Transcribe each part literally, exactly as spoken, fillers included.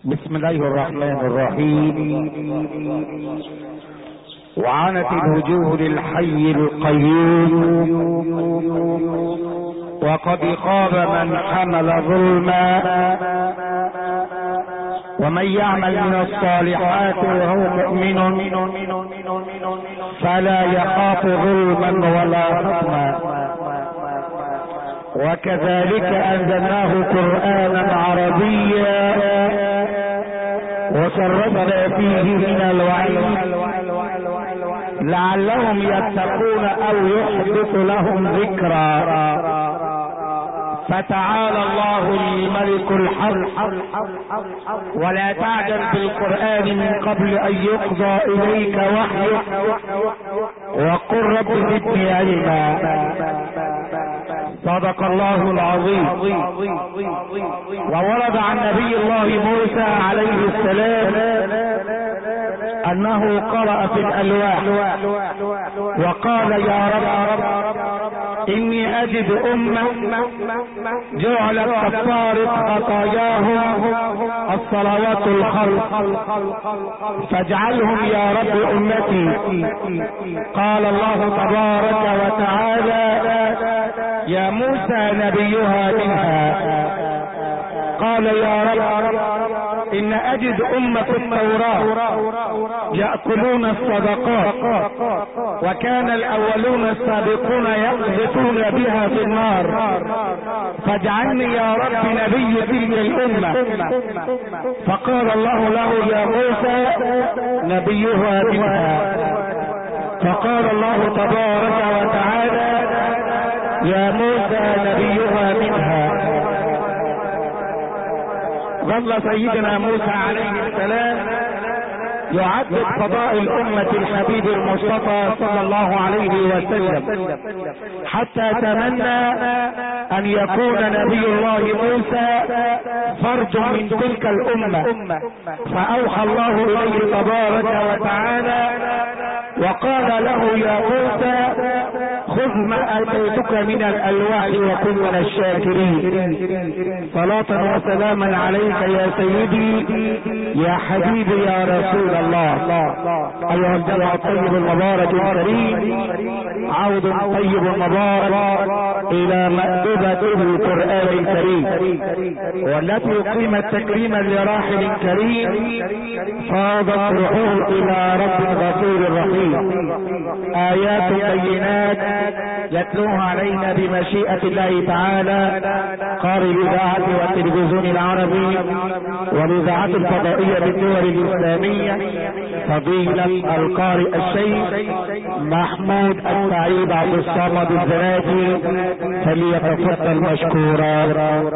بسم الله الرحمن الرحيم. وعنت الوجوه للحي القيوم، وقد خاب من حمل ظلما، ومن يعمل من الصالحات وهو مؤمن فلا يخاف ظلما ولا هضما. وكذلك انزلناه قرآنا عربيا وصرفنا فيه من الوعيد لعلهم يتقون او يحدث لهم ذكرا. فتعالى الله الملك الحق، ولا تعجل بالقرآن من قبل ان يقضى اليك وحيه، وقل رب زدني علما. صدق الله العظيم. وورد عن نبي الله موسى عليه السلام انه قرأ في الالواح وقال يا رب اني اجد امة جعلت كفارة خطاياهم الصلوات الخمس فاجعلهم يا رب امتي. قال الله تبارك وتعالى يا موسى نبيها منها. قال يا رب ان اجد امة التوراة يأكلون الصدقات، وكان الاولون السابقون يقذفون بها في النار، فاجعلني يا رب نبي تلك الامة. فقال الله له يا موسى نبيها منها. فقال الله تبارك وتعالى يا موسى نبيها منها. ظل سيدنا موسى عليه السلام يعدد فضائل أمة الحبيب المصطفى صلى الله عليه وسلم حتى تمنى أن يكون نبي الله موسى فرد من تلك الأمة، فأوحى الله إليه تبارك وتعالى وقال له يا موسى خذ ما اتيتك من الالواح وكن من الشاكرين. صلاة وسلاما عليك يا سيدي يا حبيبي يا رسول الله. ايها الجمع الطيب المبارك الكريم، عود طيب مبارك الى مأدبة القرآن الكريم، والتي قيمت تكريما لراحل كريم فاضت روحه الى رب غفور رحيم. آيات بينات يتلوها علينا بمشيئة الله تعالى قارئ الإذاعة والتلفزيون العربي والإذاعة الفضائية بالدول الإسلامية فضيلة القارئ الشيخ محمود السعيد عبد الصمد الزناتي، فليتفضل مشكورا.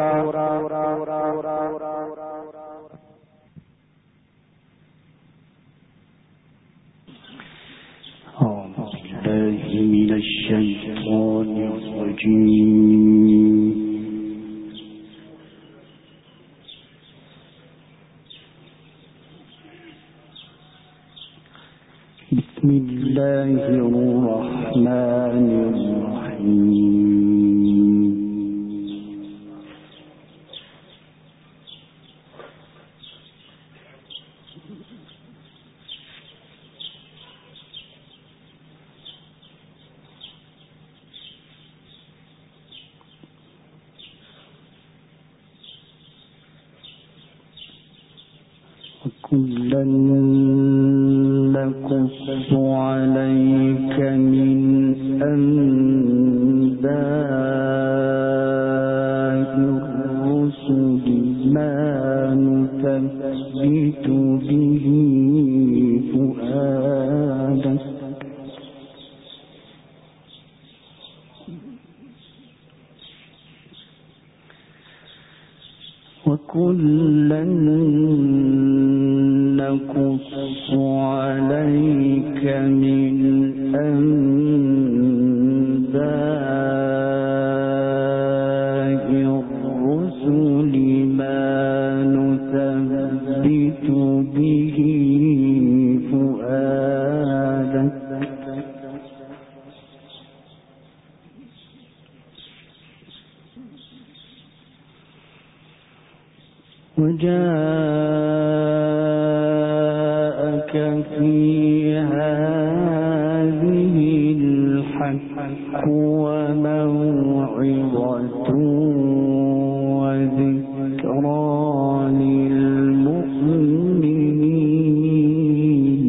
من الشيطان الرجيم. بسم الله الرحمن الرحيم. كلا نقص عليك من أنباء الرسل ما نثبت به فؤادك وكلا نقص عليك من أنباء الرسل ما نثبت به فؤادك وجاء وذكرى للمؤمنين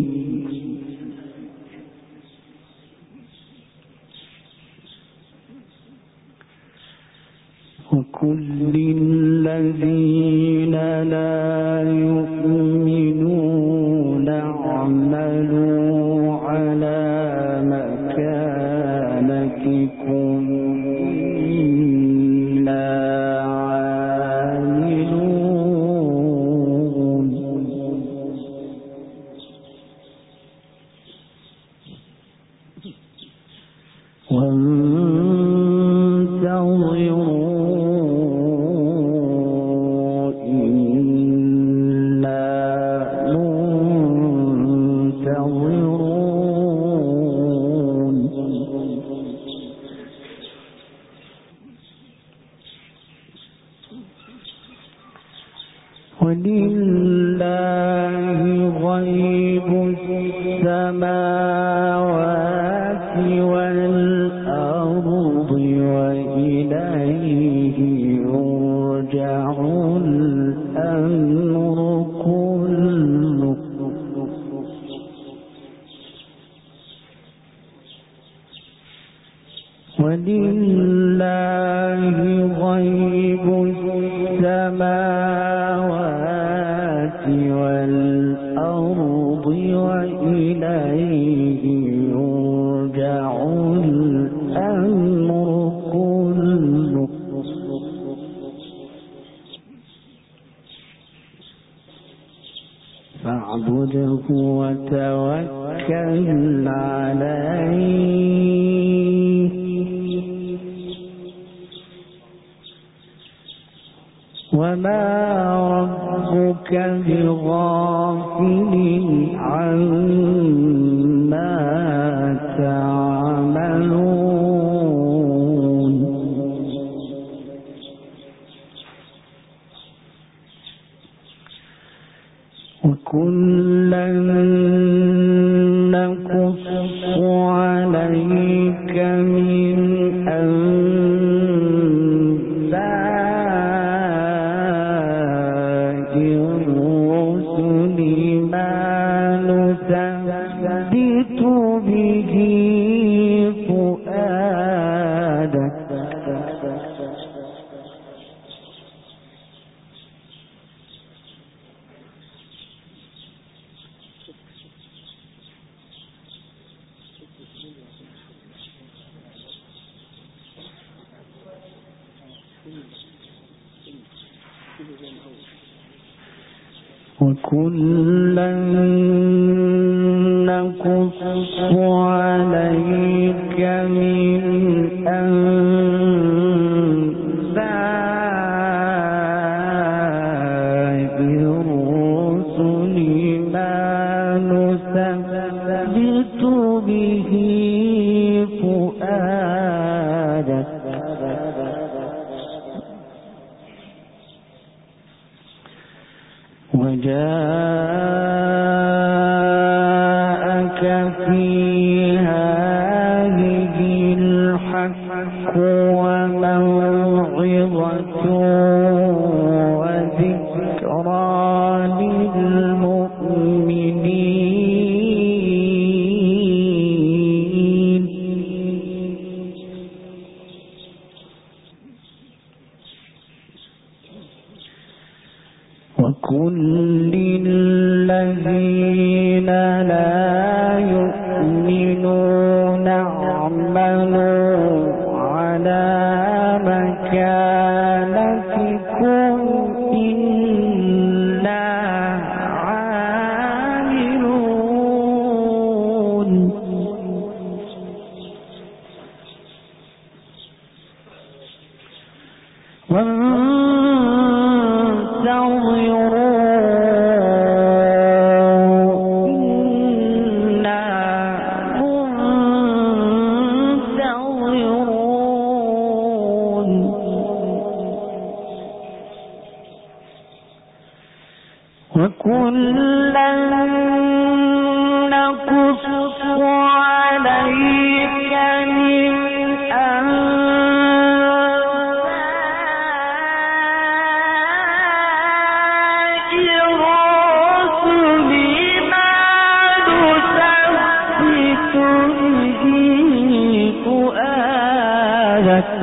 وكل الذين لا يؤمنون اعملوا على مكانتكم إنا عاملون وانتظروا ولله غيب السماوات والأرض وإليه يرجع الأمر كله ولله غيب السماوات والأرض وإليه يرجع الأمر كله فاعبده وتوكل عليه وما ربك بغافل عما تعملون وكلا نقص عليك من أنباء الرسل ما نثبت به فؤادك وكلا نقص عليك من أنباء الرسل ما نثبت به فؤادك وجاءك في هذه الحق وموعظة وذكرى للمؤمنين وكل الذين لا يؤمنون اعملوا على مكانتكم إنا عاملون وكلا نقص عليك من أنباء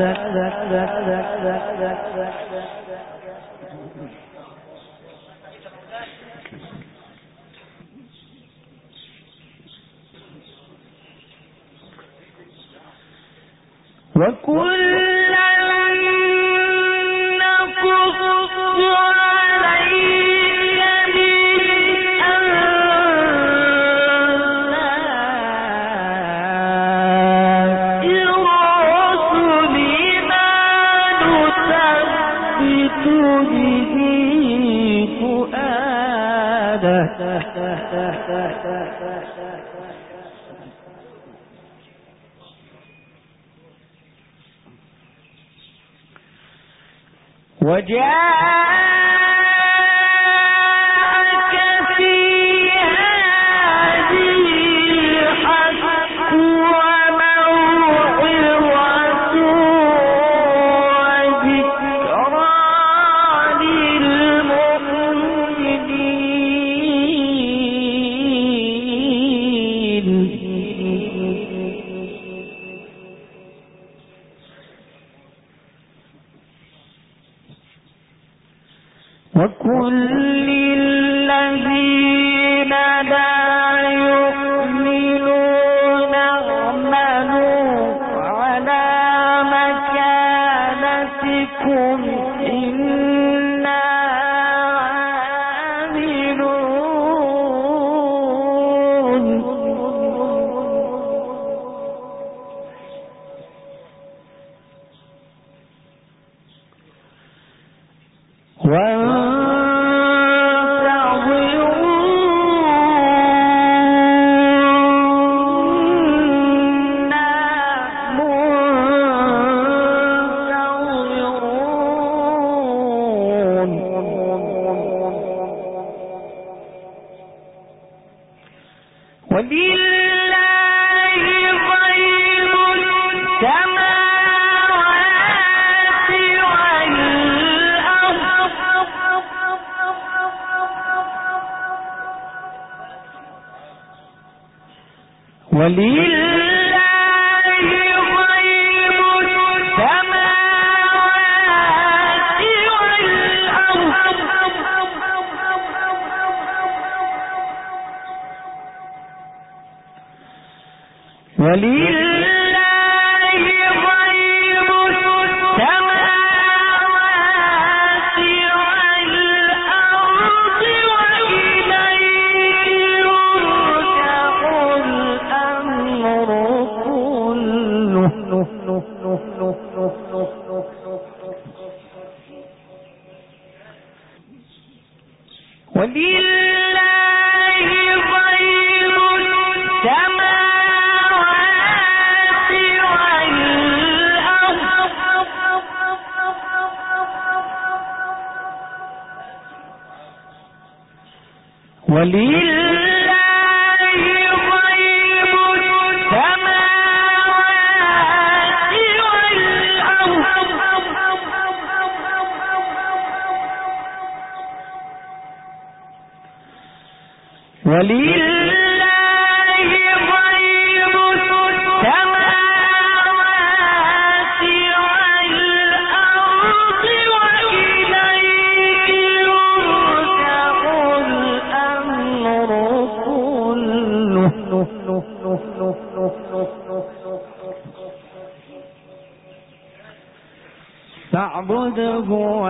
فاعبده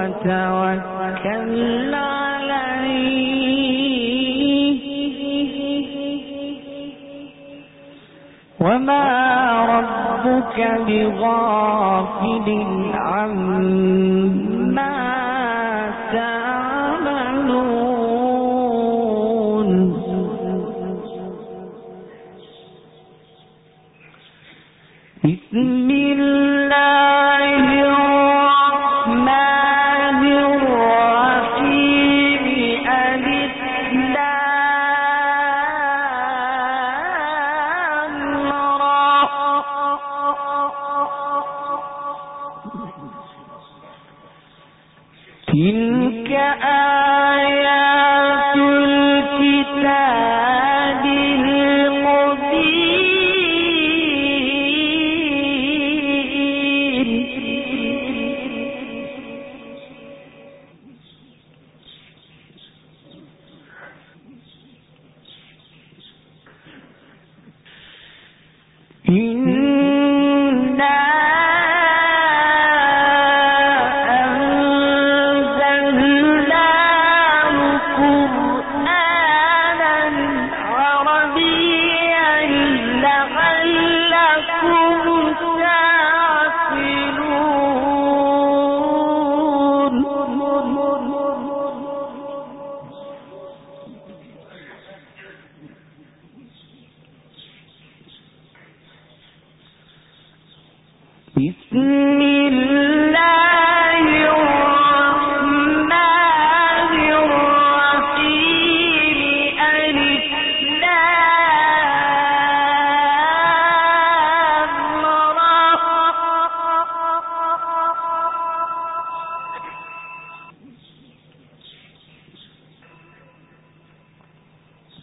وتوكل عليه وما ربك بغافل عما تعملون. بسم الله الرحمن الرحيم. ألف لام را. تلك آيات الكتاب المبين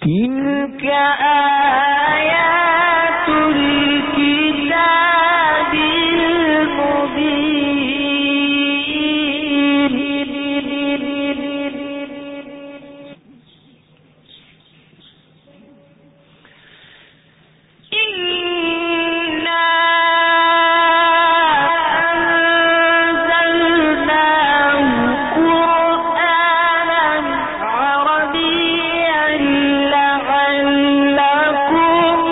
تلك آيات الكتاب المبين إنا أنزلناه قرآنا عربيا لعلكم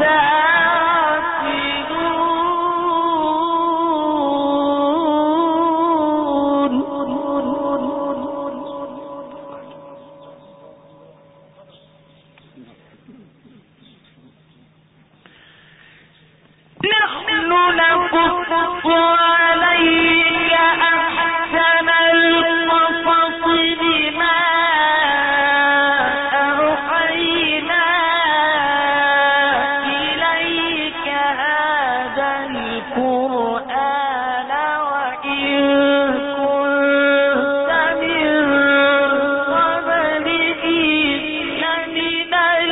تعقلون. نحن نقص عليك أحسن القصص بما أوحينا إليك هذا القرآن وإن كنت من قبله لمن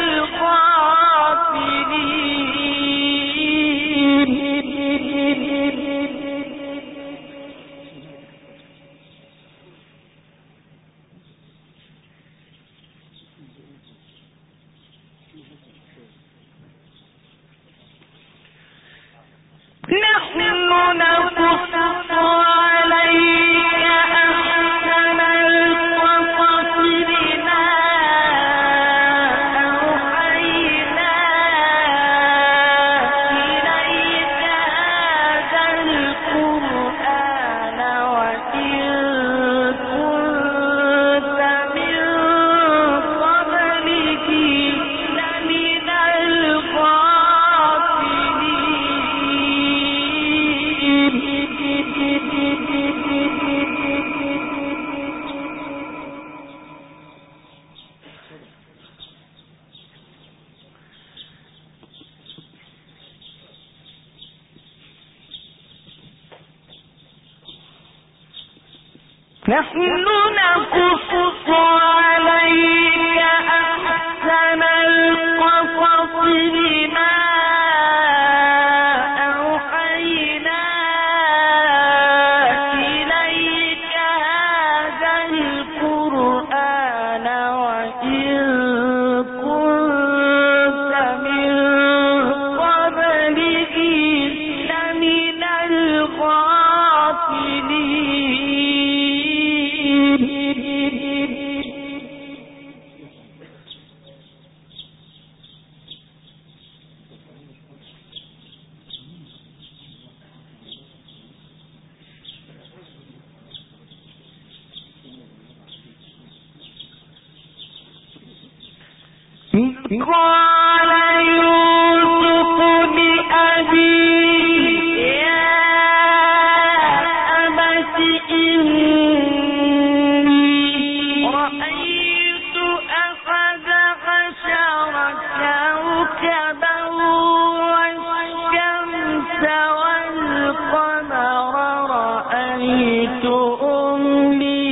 نحن نقص عليك أحسن القصص بما أوحينا إليك هذا القرآن وإن كنت من قبله لمن نحن نقص عليك أحسن القصص بما أوحينا إليك هذا القرآن وإن كنت من قبله لمن قال يوسف لأبيه يا أبت إني رأيت أحد عشر كوكبا والشمس والقمر رأيتهم لي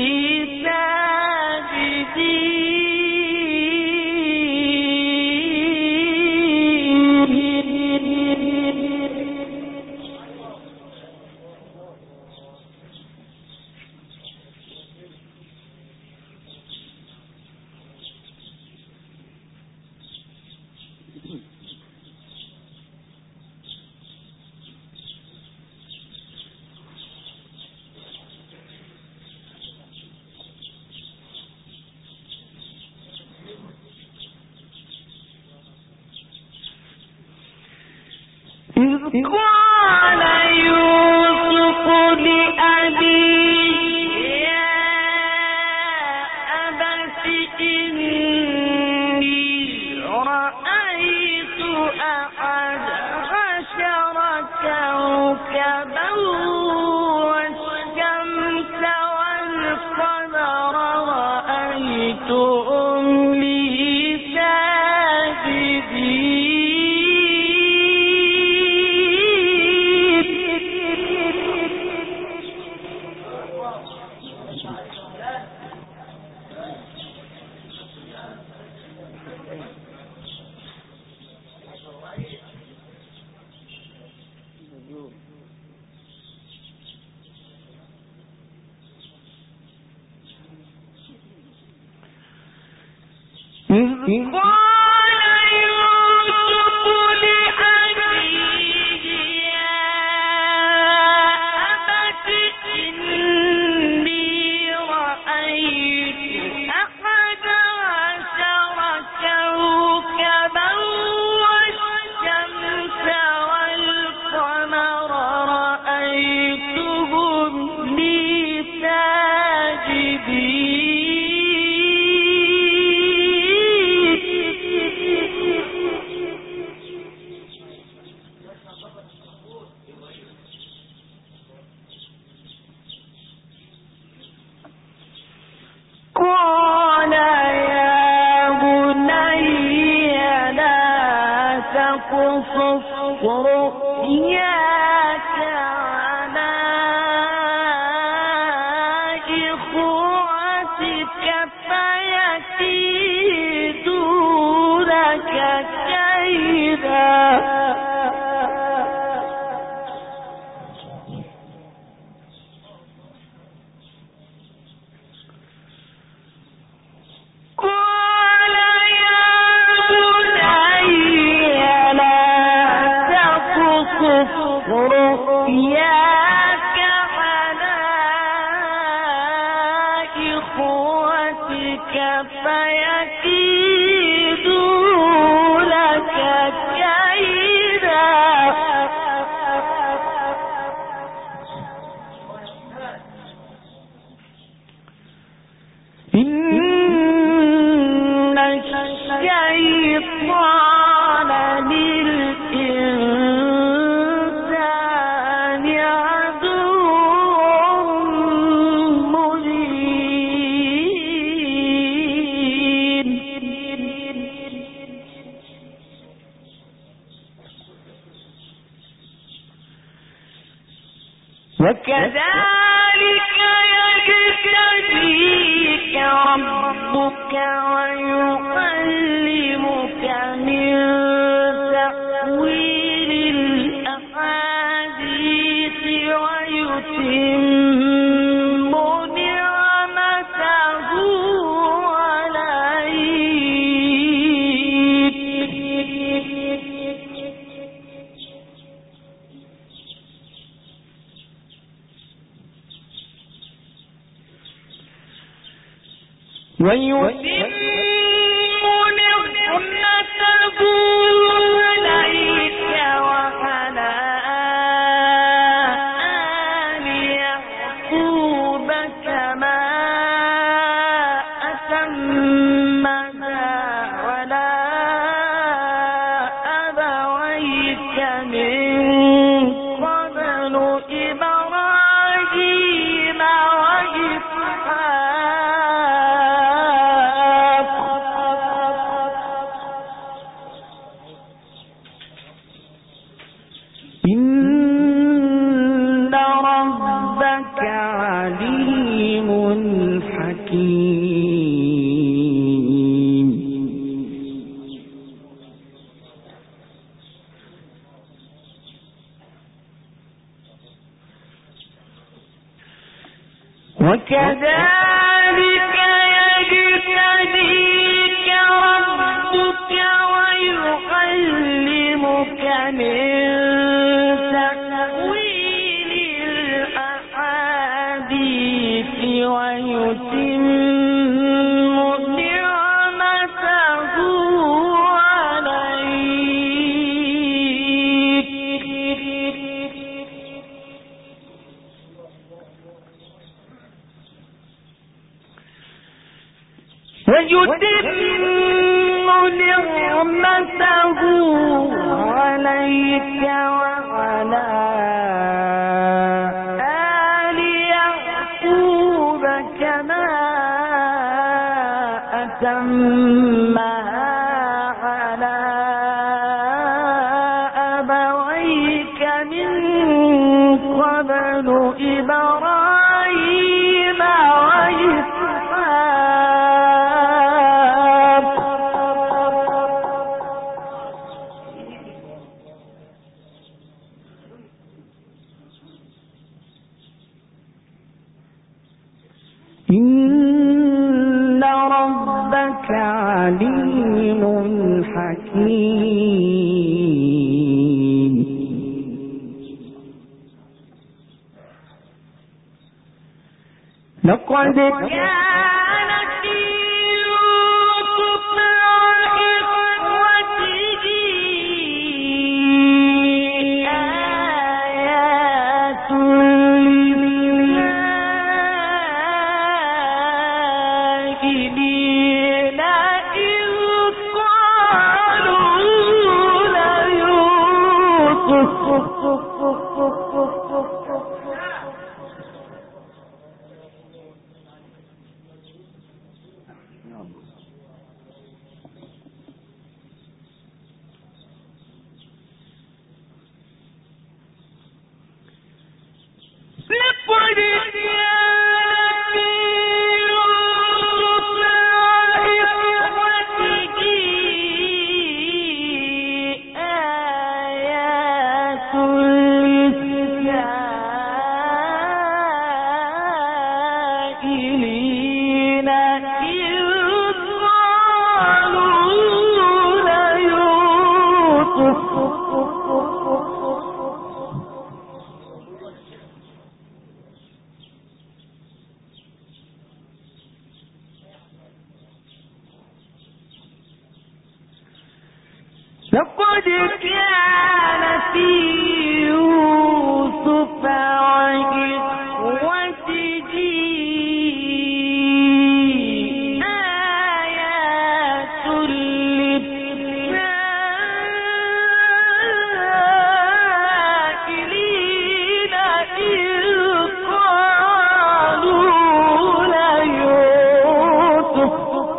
قال يوسف لأبيه يا أبت إني رأيت أحد عشر كوكبا والشمس والقمر رأيتهم لي ساجدين وكذلك يجتبيك ربك ويعلمك من تأويل الأحاديث ويتم نعمته عليك ويتم نعمته عليك وعلى آل يعقوب كما أتمها على أبويك من قبل إبراهيم وإسحاق إن ربك عليم حكيم وكذلك يجتبيك ربك ويعلمك من تأويل الأحاديث ويتم نعمته عليك ويتم نعمته عليك وعلى آل يعقوب كما أتمها على أبويك من قبل إبراهيم وإسحاق إن ربك عليم حكيم. لقد كان في يوسف وإخوته آيات للسائلين إذ قالوا ليوسف لقد كان في يوسف وإخوته آيات للسائلين إذ قالوا ليوسف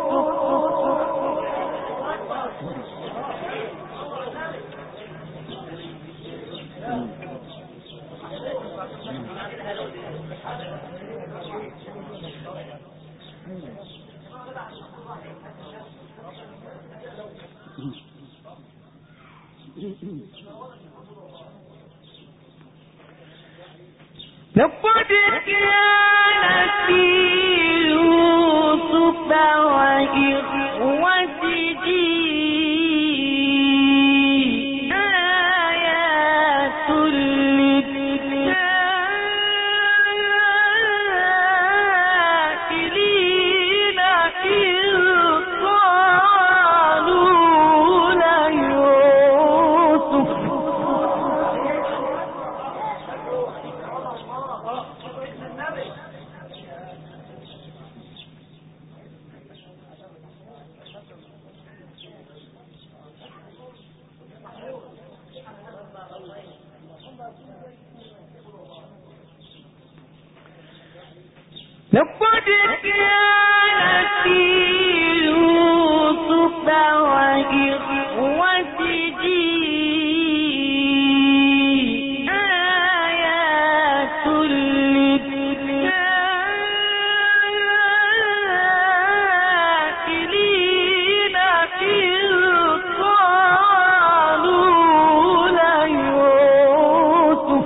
لقد كان في يوسف وإخوته آيات للسائلين إذ قالوا ليوسف لقد كان في يوسف وإخوته آيات للسائلين إذ قالوا ليوسف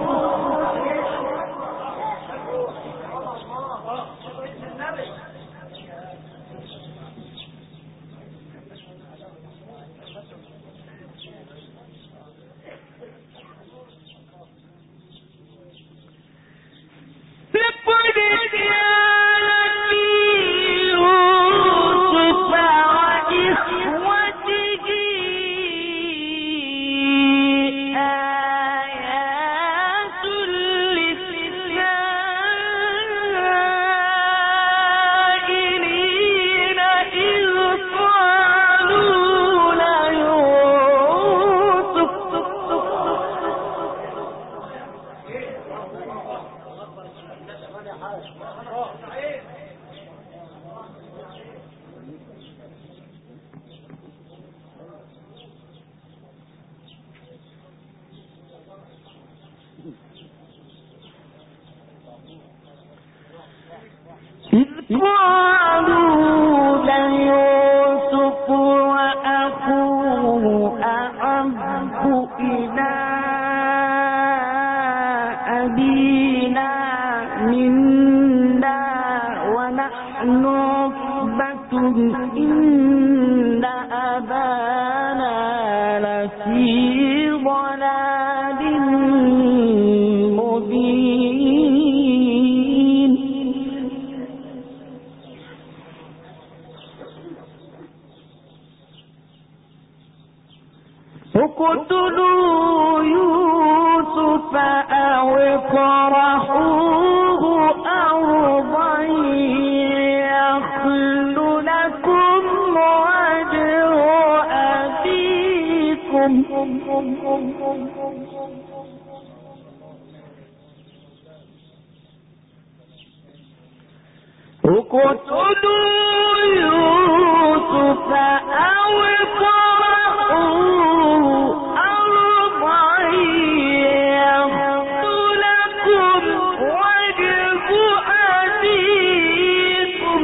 قالوا ليوسف وأخوه أحب إلى أبينا منا ونحن رهبة إن أبانا لفي ضلال مبين اقتلوا يوسف أو اطرحوه أرضا يخل لكم وجه أبيكم اقتلوا يوسف أو اطرحوه أرضا يخل لكم وجه أبيكم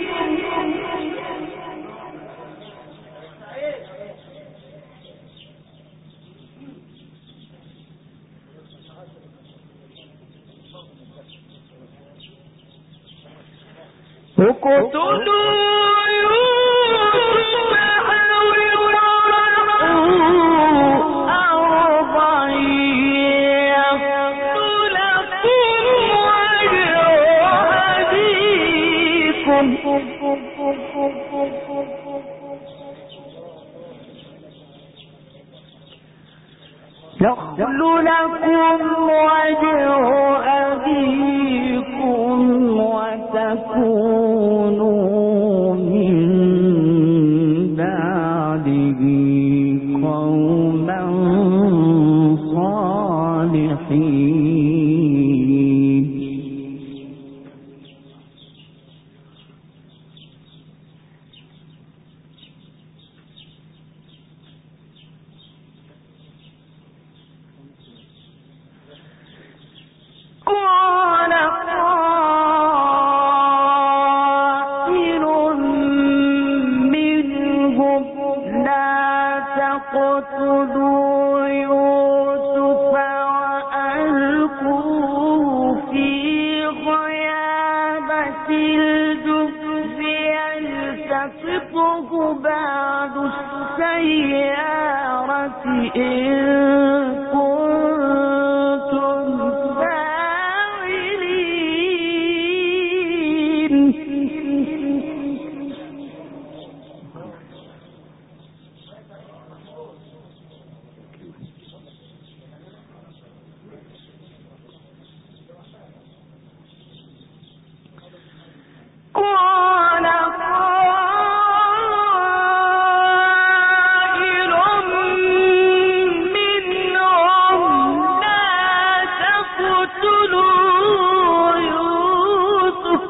اقتلوا يوسف أو اطرحوه أرضا يخل لكم وجه أبيكم يخل لكم وجه أبيكم وتكونوا من بعده قوما صالحين قال قائل منهم لا تقتلوا يوسف وألقوه في غيابة الجب يلتقطه بعض السيارة إن كنتم فاعلين قال قائل منهم لا تقتلوا يوسف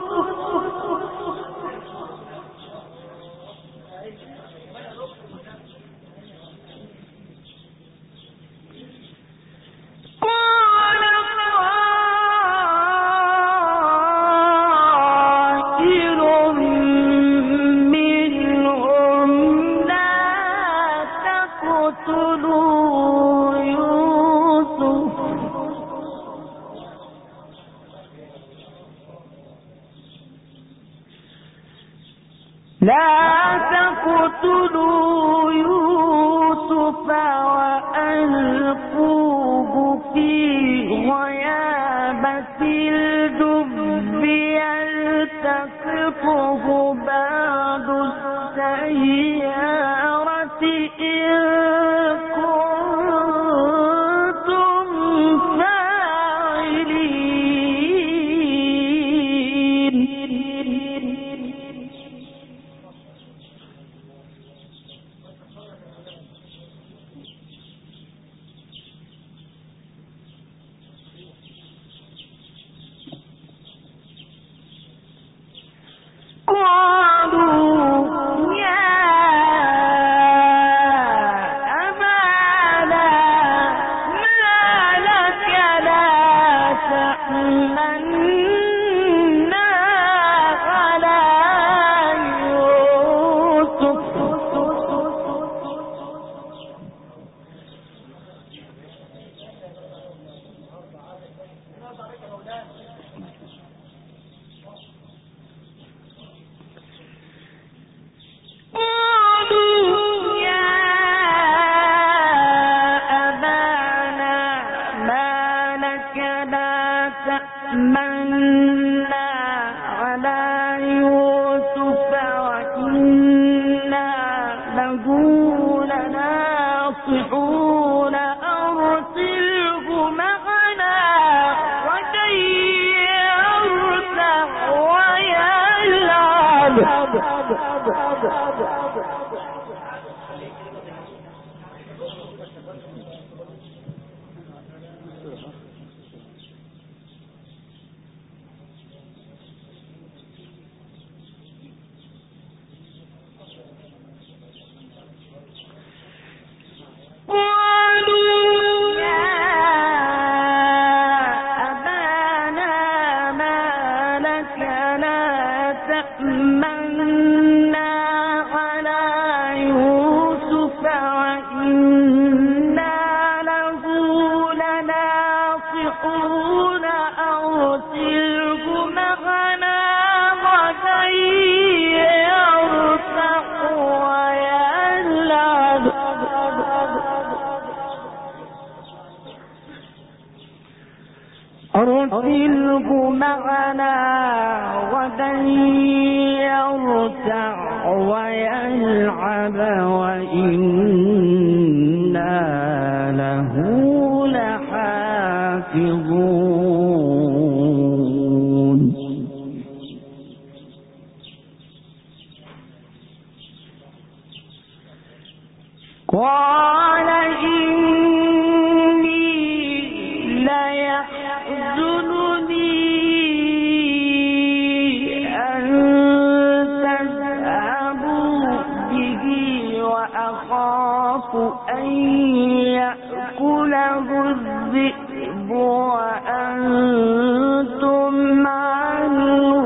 قال قائل منهم لا تقتلوا يوسف لا تقتلوا يوسف وألقوه في غيابة الجب يلتقطه بعض السيارة إن كنتم فاعلين قال أرسله معنا غدا يرتع ويلعب وإنا له لحافظون. قال إني ليحزنني أن تذهبوا به وأخاف أن يأكله الذئب وأنتم عنه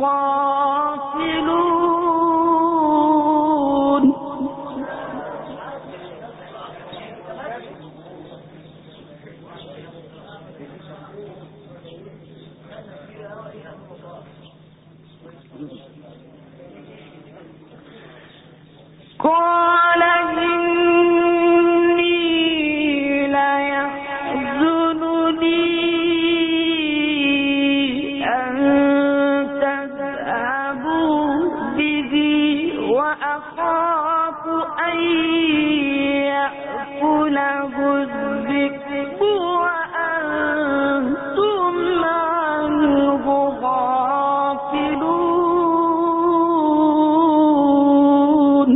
غافلون. قال إني ليحزنني أن تذهبوا به وأخاف أن يأكله الذئب وأنتم عنه غافلون.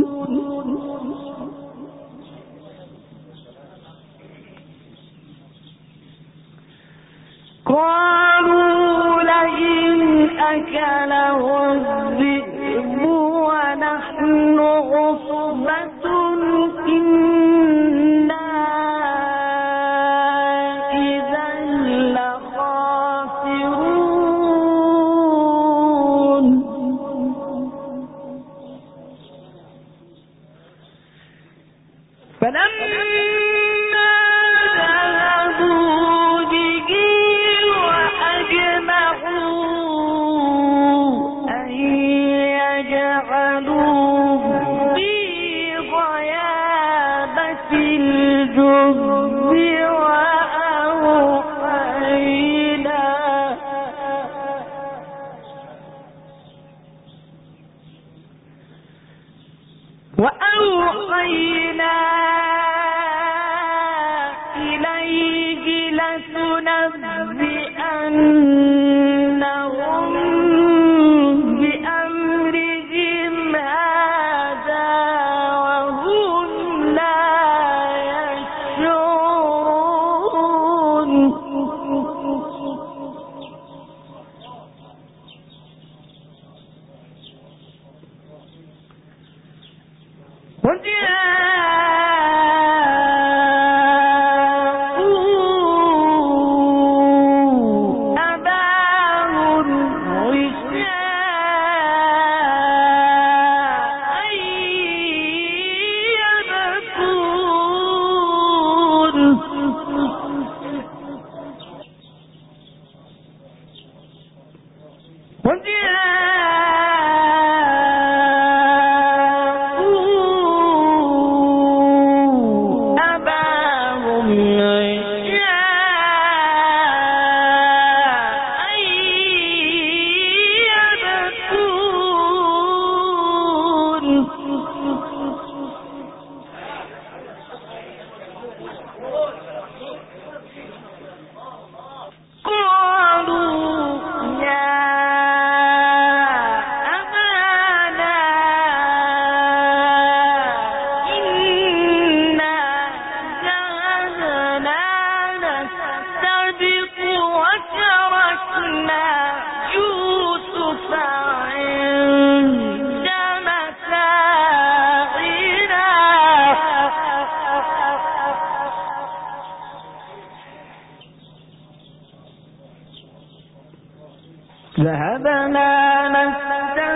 قالوا لئن أكله الذئب ونحن عصبة إنا إذا لخاسرون. فلما ذهبوا به وأجمعوا أن يجعلوه في غيابة الجب وأوحينا وأوحينا إليه لتنبئنهم بأمرهم هذا وهم لا يشعرون. وجاءوا أباهم عشاء يبكون. وجاءوا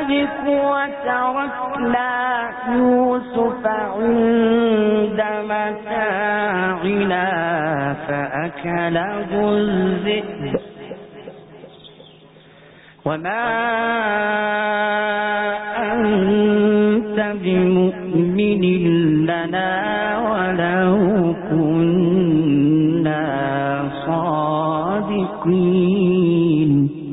الملك وتركنا يوسف عند متاعنا فأكله الذئب وما أنت بمؤمن لنا ولو كنا صادقين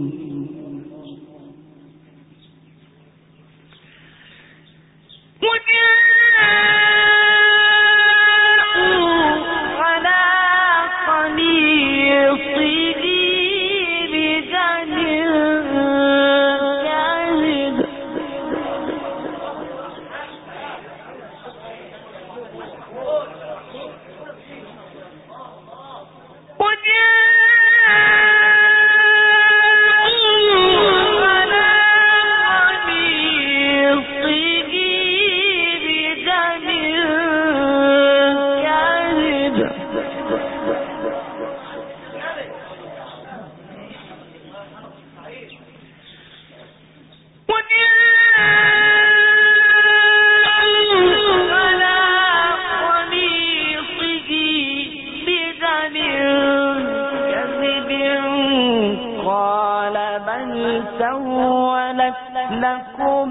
سولت لكم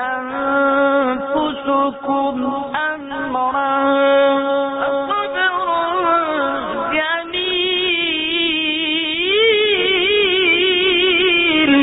أنفسكم أمرا صبر جميل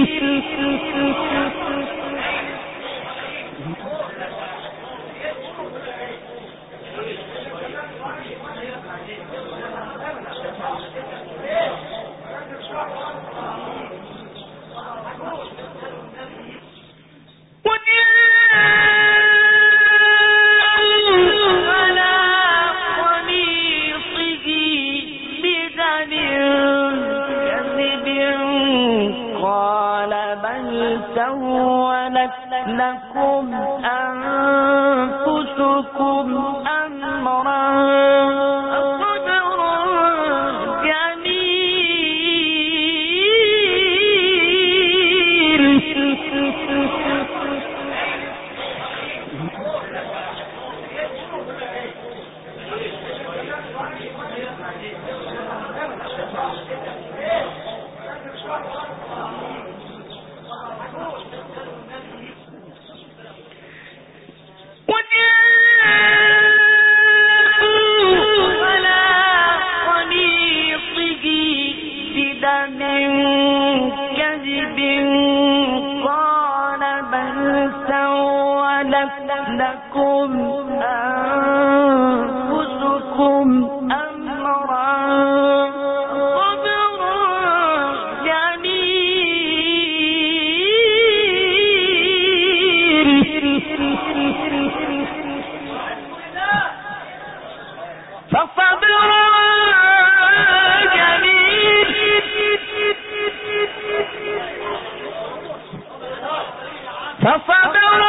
سولت لكم أنفسكم أمرا صبر جميل لكم أنفسكم أمرا صبر جميل فصبر جميل فصبر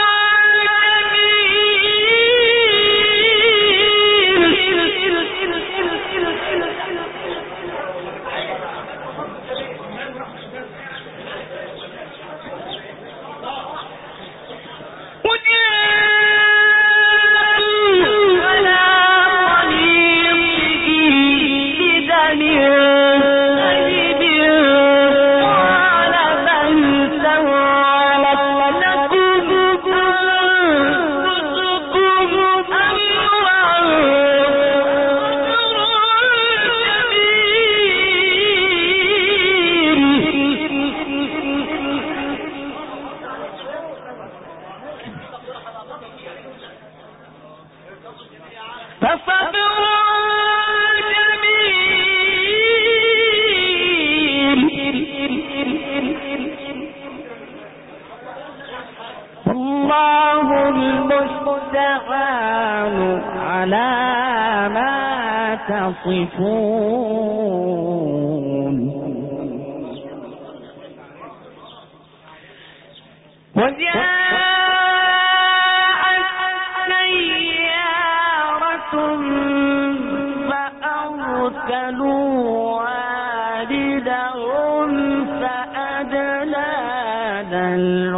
على ما تصفون وجاءت سيارة فأرسلوا واردهم فأدلى دلوه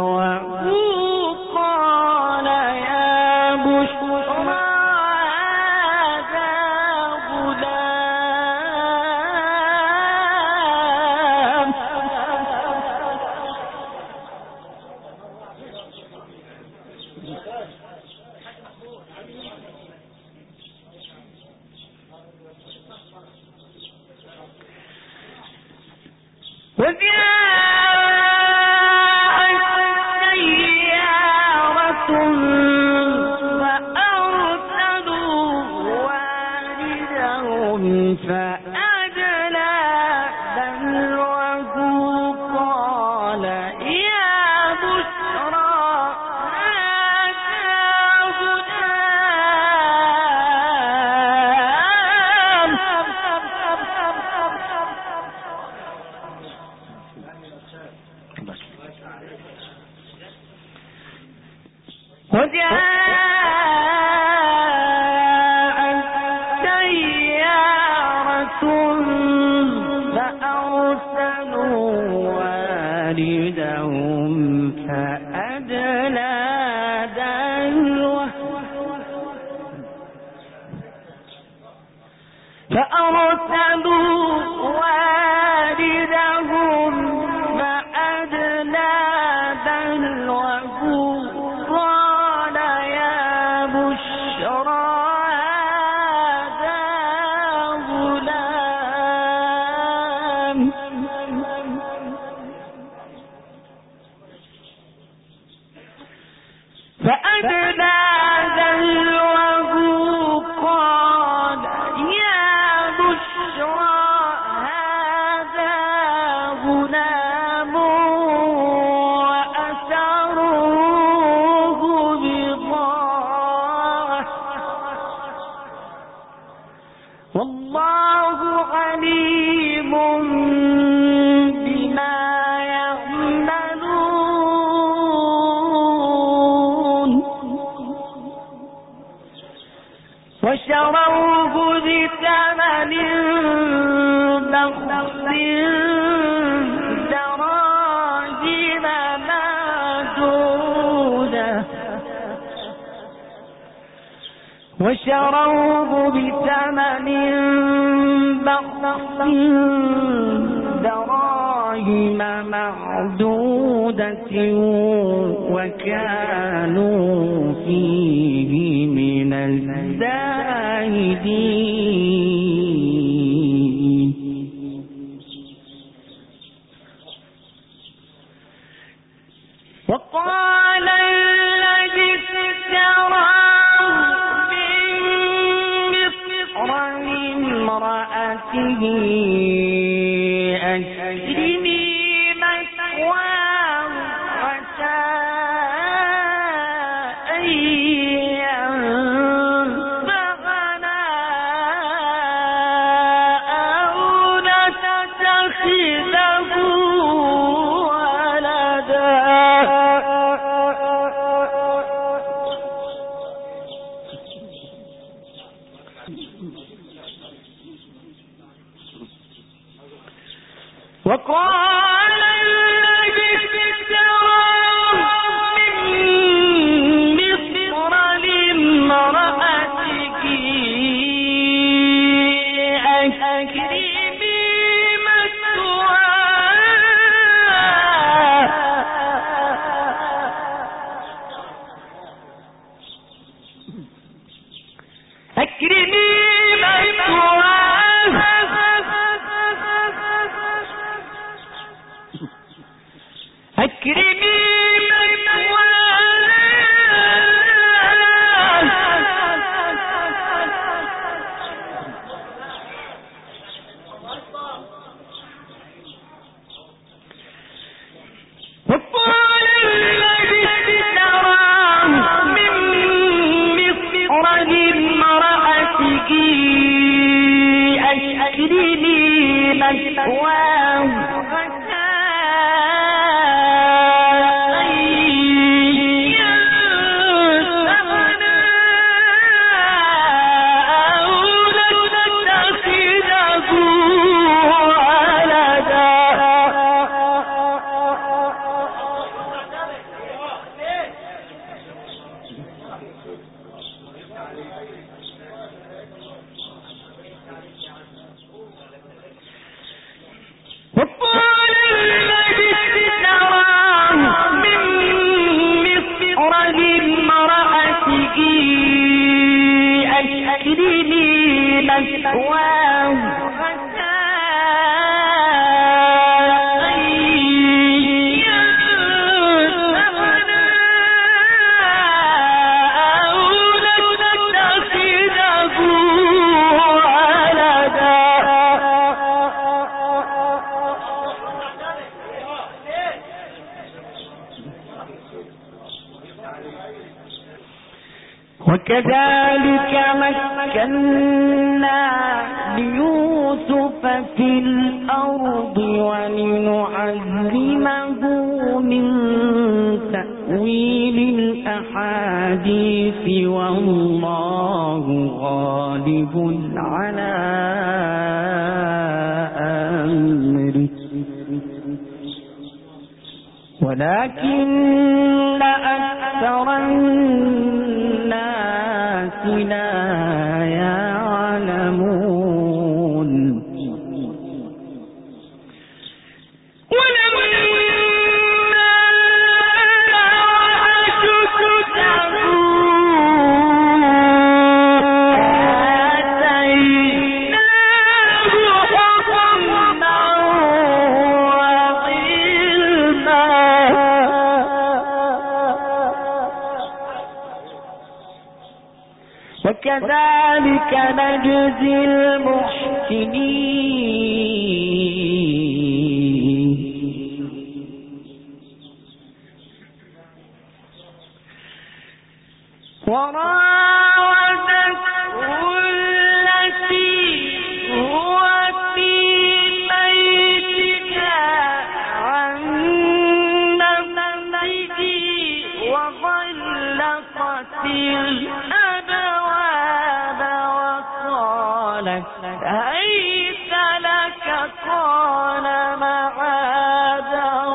وشروه بثمن بخس دراهم معدودة وكانوا فيه من الزاهدين. وقال الذي اشتراه امرأته أكرمي مثواه عسى أن ينفعنا أو نتخذه ولدا. وقال الذي اشتراه من مصر مثواه عسى أن ينفعنا أو نتخذه ولدا. وكذلك مكنا ليوسف في الأرض ولنعلمه من تأويل الأحاديث والله غالب على أمره ولكن أكثر الناس لا يعلمون. وكذلك نجزي المحسنين. وراودته التي هو في بيتها عن نفسه وغلقت الأبواب وقالت هيت لك قال معاذ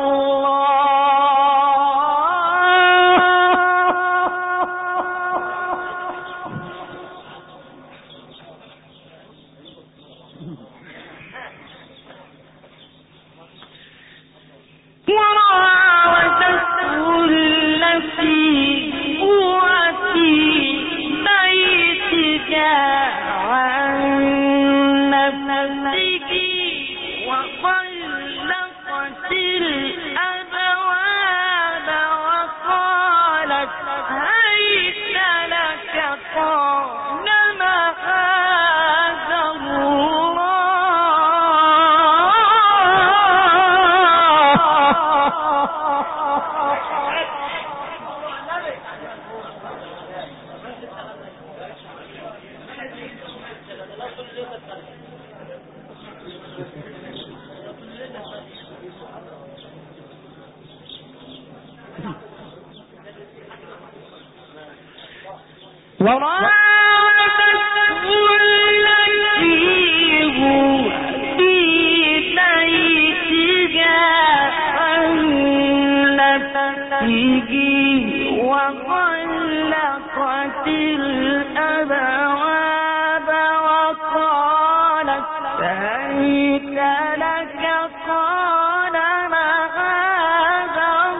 وغلقت الأبواب وقالت هيت لك قال معاذ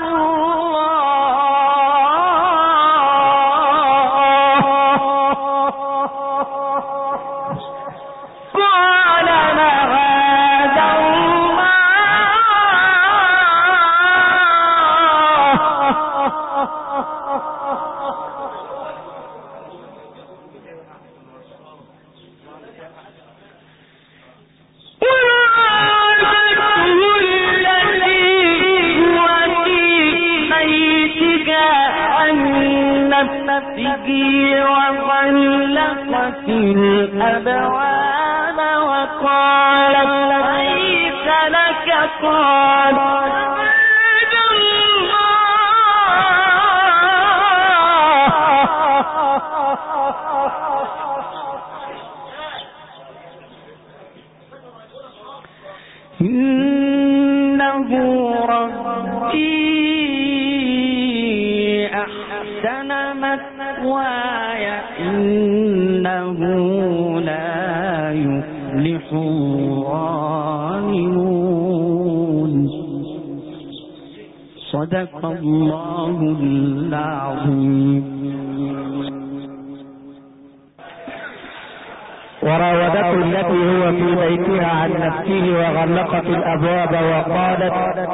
وغلقت الأبواب وقالت ليس لك قال معاذ الله إنه ربي أحسن مثواي إنه لا يفلح الظالمون. صدق الله العظيم. وراودته التي هو في بيتها عن نفسه وغلقت الابواب وقالت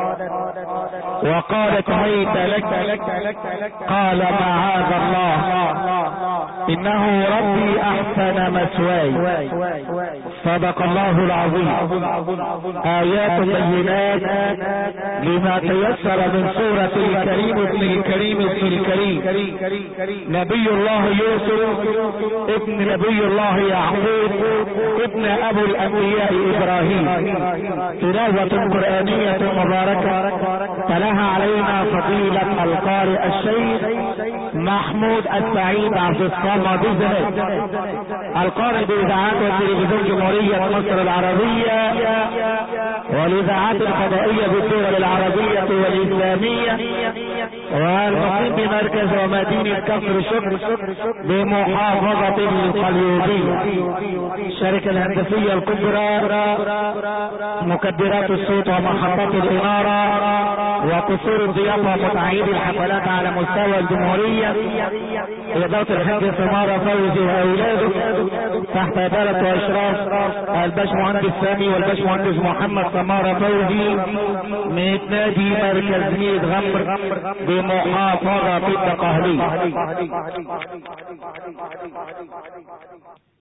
وقالت هيت لك. قال معاذ الله انه ربي احسن مثواي. صدق الله العظيم. ايات بينات لما تيسر من سورة الكريم ابن الكريم ابن الكريم نبي الله يوسف ابن نبي الله يعقوب ابن ابو الانبياء ابراهيم. تلاوة قرآنية مباركة تلاها علينا فضيلة القارئ الشيخ محمود السعيد عبد الصمد الزهير، القارئ باذاعات وتلفزيون جمهورية مصر العربية والاذاعات الفضائية بالدول العربية والاسلامية، والمقيم بمركز ومدينة كفر شكر بمحافظة القليوبية. الشركة الهندسية الكبرى، مكبرات الصوت ومحطات الإنارة وقصور الضيافة ومتعيد الحفلات على مستوى الجمهورية، إدارة الحاج سمارة فوزي وأولاده تحت إدارة وإشراف الباشمهندس سامي والباشمهندس محمد سمارة فوزي من نادي مركز ميت غمر بمحافظة الدقهلية.